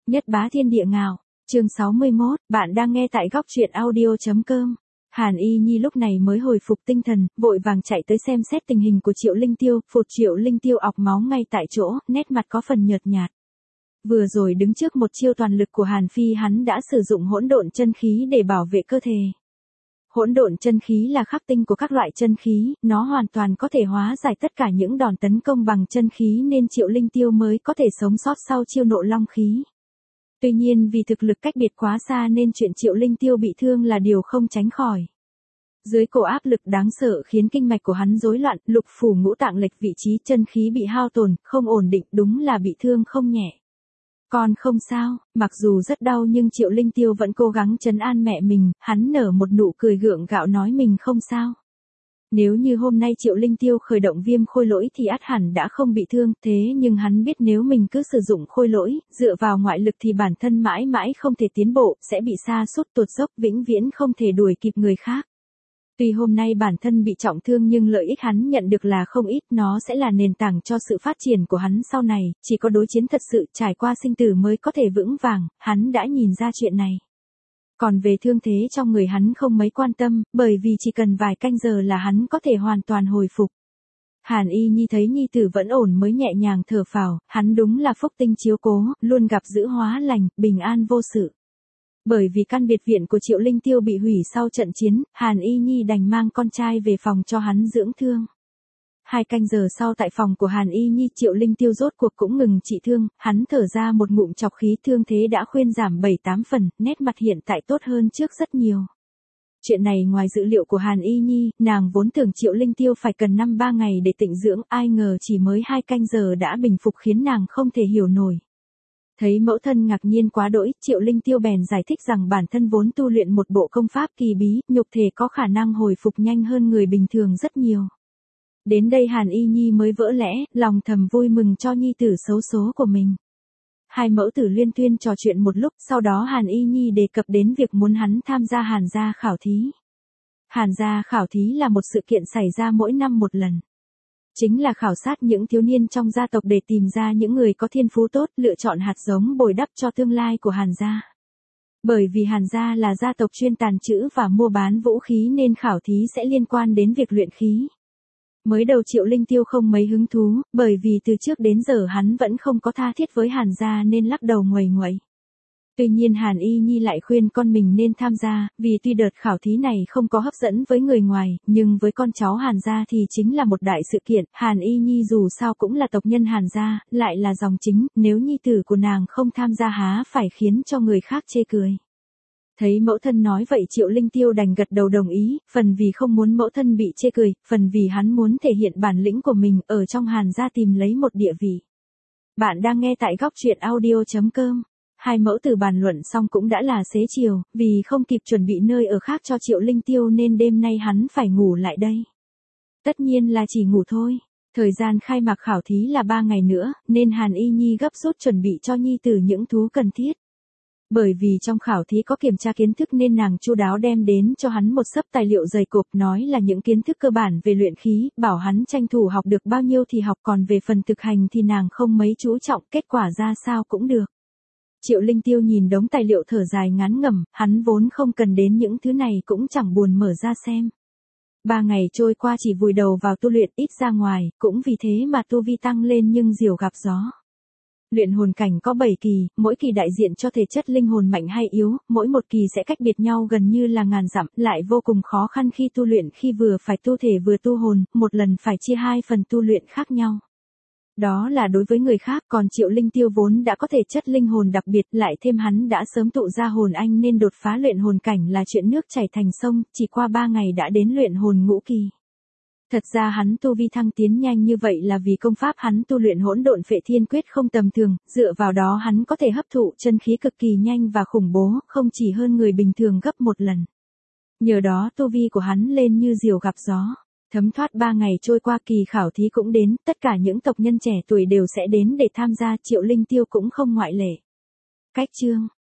Nhất bá thiên địa ngào. Chương 61, bạn đang nghe tại góc truyện audio.com. Hàn Y Nhi lúc này mới hồi phục tinh thần, vội vàng chạy tới xem xét tình hình của Triệu Linh Tiêu, phụt Triệu Linh Tiêu ọc máu ngay tại chỗ, nét mặt có phần nhợt nhạt. Vừa rồi đứng trước một chiêu toàn lực của Hàn Phi, hắn đã sử dụng hỗn độn chân khí để bảo vệ cơ thể. Hỗn độn chân khí là khắc tinh của các loại chân khí, nó hoàn toàn có thể hóa giải tất cả những đòn tấn công bằng chân khí nên Triệu Linh Tiêu mới có thể sống sót sau chiêu nộ long khí. Tuy nhiên vì thực lực cách biệt quá xa nên chuyện Triệu Linh Tiêu bị thương là điều không tránh khỏi. Dưới cổ áp lực đáng sợ khiến kinh mạch của hắn rối loạn, lục phủ ngũ tạng lệch vị trí, chân khí bị hao tổn, không ổn định, đúng là bị thương không nhẹ. Còn không sao, mặc dù rất đau nhưng Triệu Linh Tiêu vẫn cố gắng trấn an mẹ mình, hắn nở một nụ cười gượng gạo nói mình không sao. Nếu như hôm nay Triệu Linh Tiêu khởi động viêm khôi lỗi thì ắt hẳn đã không bị thương, thế nhưng hắn biết nếu mình cứ sử dụng khôi lỗi, dựa vào ngoại lực thì bản thân mãi mãi không thể tiến bộ, sẽ bị sa sút tụt dốc, vĩnh viễn không thể đuổi kịp người khác. Tuy hôm nay bản thân bị trọng thương nhưng lợi ích hắn nhận được là không ít, nó sẽ là nền tảng cho sự phát triển của hắn sau này, chỉ có đối chiến thật sự trải qua sinh tử mới có thể vững vàng, hắn đã nhìn ra chuyện này. Còn về thương thế trong người hắn không mấy quan tâm, bởi vì chỉ cần vài canh giờ là hắn có thể hoàn toàn hồi phục. Hàn Y Nhi thấy nhi tử vẫn ổn mới nhẹ nhàng thở phào, hắn đúng là phúc tinh chiếu cố, luôn gặp dữ hóa lành, bình an vô sự. Bởi vì căn biệt viện của Triệu Linh Tiêu bị hủy sau trận chiến, Hàn Y Nhi đành mang con trai về phòng cho hắn dưỡng thương. 2 canh giờ sau tại phòng của Hàn Y Nhi, Triệu Linh Tiêu rốt cuộc cũng ngừng trị thương, hắn thở ra một ngụm trọc khí, thương thế đã khuyên giảm 7-8 phần, nét mặt hiện tại tốt hơn trước rất nhiều. Chuyện này ngoài dự liệu của Hàn Y Nhi, nàng vốn tưởng Triệu Linh Tiêu phải cần 5-3 ngày để tịnh dưỡng, ai ngờ chỉ mới 2 canh giờ đã bình phục khiến nàng không thể hiểu nổi. Thấy mẫu thân ngạc nhiên quá đỗi, Triệu Linh Tiêu bèn giải thích rằng bản thân vốn tu luyện một bộ công pháp kỳ bí, nhục thể có khả năng hồi phục nhanh hơn người bình thường rất nhiều. Đến đây Hàn Y Nhi mới vỡ lẽ, lòng thầm vui mừng cho nhi tử xấu số của mình. Hai mẫu tử liên tuyên trò chuyện một lúc, sau đó Hàn Y Nhi đề cập đến việc muốn hắn tham gia Hàn gia khảo thí. Hàn gia khảo thí là một sự kiện xảy ra mỗi năm một lần. Chính là khảo sát những thiếu niên trong gia tộc để tìm ra những người có thiên phú tốt, lựa chọn hạt giống bồi đắp cho tương lai của Hàn gia. Bởi vì Hàn gia là gia tộc chuyên tàn trữ và mua bán vũ khí nên khảo thí sẽ liên quan đến việc luyện khí. Mới đầu Triệu Linh Tiêu không mấy hứng thú, bởi vì từ trước đến giờ hắn vẫn không có tha thiết với Hàn gia nên lắc đầu nguầy nguậy. Tuy nhiên Hàn Y Nhi lại khuyên con mình nên tham gia, vì tuy đợt khảo thí này không có hấp dẫn với người ngoài, nhưng với con cháu Hàn gia thì chính là một đại sự kiện. Hàn Y Nhi dù sao cũng là tộc nhân Hàn gia, lại là dòng chính, nếu nhi tử của nàng không tham gia há phải khiến cho người khác chê cười. Thấy mẫu thân nói vậy Triệu Linh Tiêu đành gật đầu đồng ý, phần vì không muốn mẫu thân bị chê cười, phần vì hắn muốn thể hiện bản lĩnh của mình ở trong Hàn gia tìm lấy một địa vị. Bạn đang nghe tại góc truyện audio.com. Hai mẫu tử bàn luận xong cũng đã là xế chiều, vì không kịp chuẩn bị nơi ở khác cho Triệu Linh Tiêu nên đêm nay hắn phải ngủ lại đây. Tất nhiên là chỉ ngủ thôi. Thời gian khai mạc khảo thí là 3 ngày nữa, nên Hàn Y Nhi gấp rút chuẩn bị cho nhi tử những thú cần thiết. Bởi vì trong khảo thí có kiểm tra kiến thức nên nàng chu đáo đem đến cho hắn một xấp tài liệu dày cộp, nói là những kiến thức cơ bản về luyện khí, bảo hắn tranh thủ học được bao nhiêu thì học, còn về phần thực hành thì nàng không mấy chú trọng, kết quả ra sao cũng được. Triệu Linh Tiêu nhìn đống tài liệu thở dài ngán ngẩm, hắn vốn không cần đến những thứ này cũng chẳng buồn mở ra xem. 3 ngày trôi qua chỉ vùi đầu vào tu luyện, ít ra ngoài, cũng vì thế mà tu vi tăng lên nhưng diều gặp gió. Luyện hồn cảnh có 7 kỳ, mỗi kỳ đại diện cho thể chất linh hồn mạnh hay yếu, mỗi một kỳ sẽ cách biệt nhau gần như là ngàn dặm, lại vô cùng khó khăn khi tu luyện, khi vừa phải tu thể vừa tu hồn, một lần phải chia 2 phần tu luyện khác nhau. Đó là đối với người khác, còn Triệu Linh Tiêu vốn đã có thể chất linh hồn đặc biệt, lại thêm hắn đã sớm tụ ra hồn anh nên đột phá luyện hồn cảnh là chuyện nước chảy thành sông, chỉ qua 3 ngày đã đến luyện hồn ngũ kỳ. Thật ra hắn tu vi thăng tiến nhanh như vậy là vì công pháp hắn tu luyện hỗn độn phệ thiên quyết không tầm thường, dựa vào đó hắn có thể hấp thụ chân khí cực kỳ nhanh và khủng bố, không chỉ hơn người bình thường gấp 1 lần. Nhờ đó tu vi của hắn lên như diều gặp gió. Thấm thoát 3 ngày trôi qua kỳ khảo thí cũng đến, tất cả những tộc nhân trẻ tuổi đều sẽ đến để tham gia, Triệu Linh Tiêu cũng không ngoại lệ. Cách chương